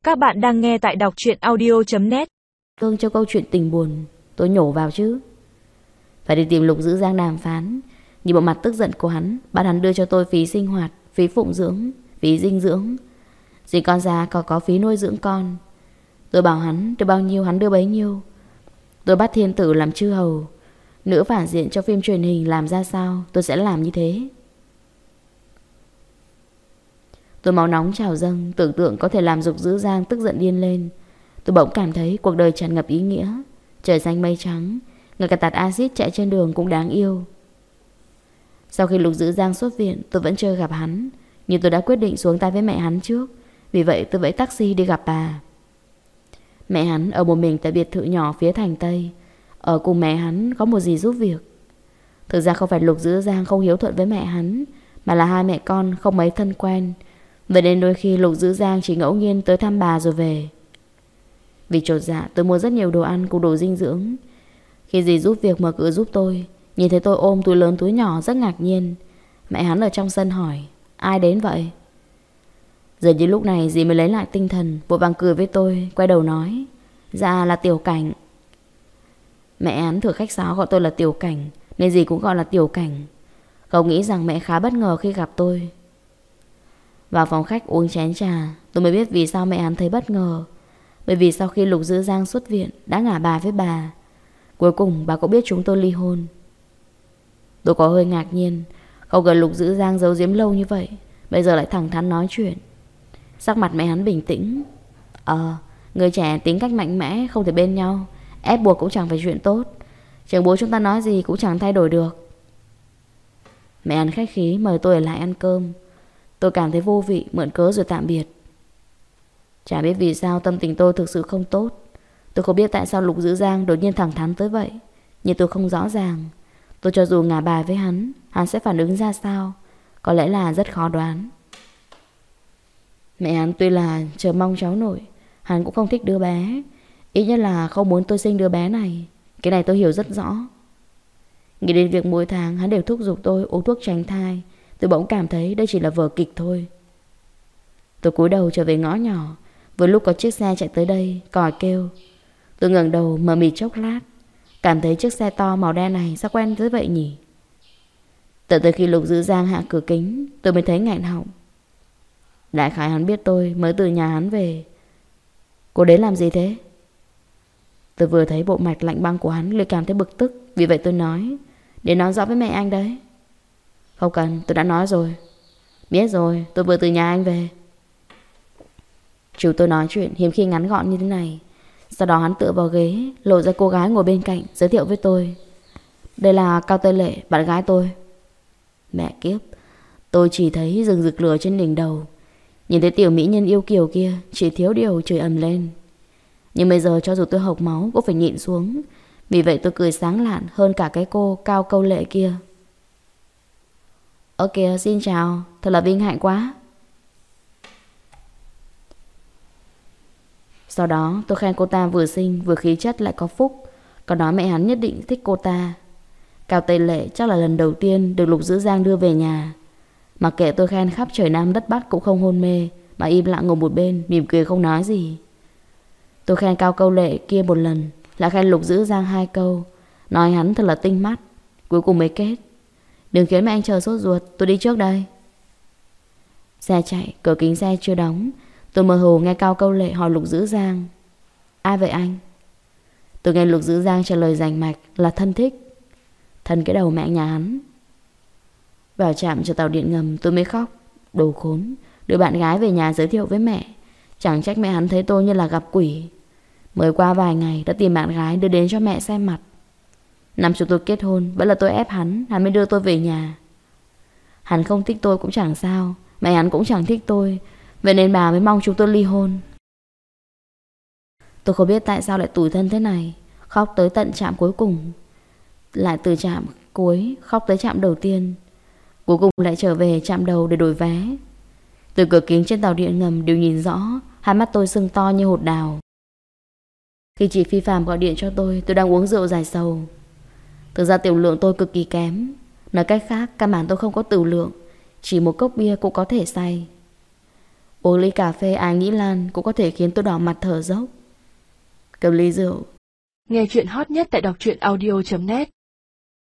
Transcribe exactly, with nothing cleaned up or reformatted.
Các bạn đang nghe tại đọc truyện audio chấm net. Thương cho câu chuyện tình buồn, tôi nhổ vào chứ. Phải đi tìm Lục Dữ Giang đàm phán. Nhìn bộ mặt tức giận của hắn, bắt hắn đưa cho tôi phí sinh hoạt, phí phụng dưỡng, phí dinh dưỡng. Sinh con ra còn có phí nuôi dưỡng con. Tôi bảo hắn đưa bao nhiêu hắn đưa bấy nhiêu. Tôi bắt thiên tử làm chư hầu. Nữ phản diện cho phim truyền hình làm ra sao, tôi sẽ làm như thế. Tôi máu nóng trào dâng, tưởng tượng có thể làm Lục Dữ Giang tức giận điên lên. Tôi bỗng cảm thấy cuộc đời tràn ngập ý nghĩa. Trời xanh mây trắng, ngay cả tạt axit chạy trên đường cũng đáng yêu. Sau khi Lục Dữ Giang xuất viện, tôi vẫn chưa gặp hắn, nhưng tôi đã quyết định xuống tay với mẹ hắn trước. Vì vậy tôi vẫy taxi đi gặp bà. Mẹ hắn ở một mình tại biệt thự nhỏ phía thành Tây. Ở cùng mẹ hắn có một dì giúp việc. Thực ra không phải Lục Dữ Giang không hiếu thuận với mẹ hắn, mà là hai mẹ con không mấy thân quen. Vậy nên đôi khi Lục Dữ Giang chỉ ngẫu nhiên tới thăm bà rồi về. Vì chột dạ tôi mua rất nhiều đồ ăn cùng đồ dinh dưỡng. Khi dì giúp việc mở cửa giúp tôi, nhìn thấy tôi ôm túi lớn túi nhỏ rất ngạc nhiên. Mẹ hắn ở trong sân hỏi: ai đến vậy? Giờ như lúc này dì mới lấy lại tinh thần, vội vàng cười với tôi, quay đầu nói: dạ là Tiểu Cảnh. Mẹ hắn thường khách sáo gọi tôi là Tiểu Cảnh, nên dì cũng gọi là Tiểu Cảnh. Không nghĩ rằng mẹ khá bất ngờ khi gặp tôi. Vào phòng khách uống chén trà, tôi mới biết vì sao mẹ hắn thấy bất ngờ. Bởi vì sau khi Lục Dữ Giang xuất viện đã ngả bài với bà. Cuối cùng bà cũng biết chúng tôi ly hôn. Tôi có hơi ngạc nhiên, không ngờ Lục Dữ Giang giấu giếm lâu như vậy, bây giờ lại thẳng thắn nói chuyện. Sắc mặt mẹ hắn bình tĩnh. Ờ, người trẻ tính cách mạnh mẽ, không thể bên nhau, ép buộc cũng chẳng phải chuyện tốt. Trường bố chúng ta nói gì cũng chẳng thay đổi được. Mẹ hắn khách khí mời tôi ở lại ăn cơm. Tôi cảm thấy vô vị, mượn cớ rồi tạm biệt. Chả biết vì sao tâm tình tôi thực sự không tốt. Tôi không biết tại sao Lục Dữ Giang đột nhiên thẳng thắn tới vậy, nhưng tôi không rõ ràng. Tôi cho dù ngả bài với hắn, hắn sẽ phản ứng ra sao, có lẽ là rất khó đoán. Mẹ hắn tuy là chờ mong cháu nội, hắn cũng không thích đứa bé. Ít nhất là không muốn tôi sinh đứa bé này. Cái này tôi hiểu rất rõ. Nghĩ đến việc mỗi tháng hắn đều thúc giục tôi uống thuốc tránh thai, tôi bỗng cảm thấy đây chỉ là vở kịch thôi. Tôi cúi đầu trở về ngõ nhỏ. Vừa lúc có chiếc xe chạy tới đây, còi kêu. Tôi ngẩng đầu mờ mịt chốc lát, cảm thấy chiếc xe to màu đen này sao quen tới vậy nhỉ. Tận tới khi Lục Dữ Giang hạ cửa kính, tôi mới thấy nghẹn họng. Đại khái hắn biết tôi mới từ nhà hắn về. Cô đến làm gì thế? Tôi vừa thấy bộ mặt lạnh băng của hắn liền cảm thấy bực tức. Vì vậy tôi nói: để nói rõ với mẹ anh đấy. Không cần, tôi đã nói rồi. Biết rồi, tôi vừa từ nhà anh về. Chú tôi nói chuyện hiếm khi ngắn gọn như thế này. Sau đó hắn tựa vào ghế, lộ ra cô gái ngồi bên cạnh, giới thiệu với tôi: đây là Cao Tây Lệ, bạn gái tôi. Mẹ kiếp, tôi chỉ thấy rừng rực lửa trên đỉnh đầu. Nhìn thấy tiểu mỹ nhân yêu kiều kia, chỉ thiếu điều chửi ầm lên. Nhưng bây giờ cho dù tôi hộc máu cũng phải nhịn xuống. Vì vậy tôi cười sáng lạn hơn cả cái cô Cao Câu Lệ kia. Ơ kìa, xin chào, thật là vinh hạnh quá. Sau đó tôi khen cô ta vừa xinh vừa khí chất lại có phúc, còn nói mẹ hắn nhất định thích cô ta. Cao Tây Lệ chắc là lần đầu tiên được Lục Dữ Giang đưa về nhà. Mặc kệ tôi khen khắp trời Nam đất Bắc cũng không hôn mê, mà im lặng ngồi một bên mỉm cười không nói gì. Tôi khen Cao Câu Lệ kia một lần, lại khen Lục Dữ Giang hai câu, nói hắn thật là tinh mắt. Cuối cùng mới kết: đừng khiến mẹ anh chờ sốt ruột, tôi đi trước đây. Xe chạy, cửa kính xe chưa đóng. Tôi mơ hồ nghe Cao Câu Lệ hỏi Lục Dữ Giang: ai vậy anh? Tôi nghe Lục Dữ Giang trả lời rành mạch là thân thích. Thân cái đầu mẹ nhà hắn. Vào trạm cho tàu điện ngầm tôi mới khóc. Đồ khốn, đưa bạn gái về nhà giới thiệu với mẹ. Chẳng trách mẹ hắn thấy tôi như là gặp quỷ. Mới qua vài ngày đã tìm bạn gái đưa đến cho mẹ xem mặt. Năm chúng tôi kết hôn, vẫn là tôi ép hắn, hắn mới đưa tôi về nhà. Hắn không thích tôi cũng chẳng sao, mẹ hắn cũng chẳng thích tôi, vậy nên bà mới mong chúng tôi ly hôn. Tôi không biết tại sao lại tủi thân thế này. Khóc tới tận trạm cuối cùng, lại từ trạm cuối khóc tới trạm đầu tiên, cuối cùng lại trở về trạm đầu để đổi vé. Từ cửa kính trên tàu điện ngầm đều nhìn rõ, hai mắt tôi sưng to như hột đào. Khi chị Phi Phạm gọi điện cho tôi, tôi đang uống rượu giải sầu. Thực ra tiểu lượng tôi cực kỳ kém. Nói cách khác, căn bản tôi không có tiểu lượng, chỉ một cốc bia cũng có thể say. Uống ly cà phê ai nghĩ lan cũng có thể khiến tôi đỏ mặt thở dốc. Cầm ly rượu. Nghe chuyện hot nhất tại đọc truyện audio chấm net.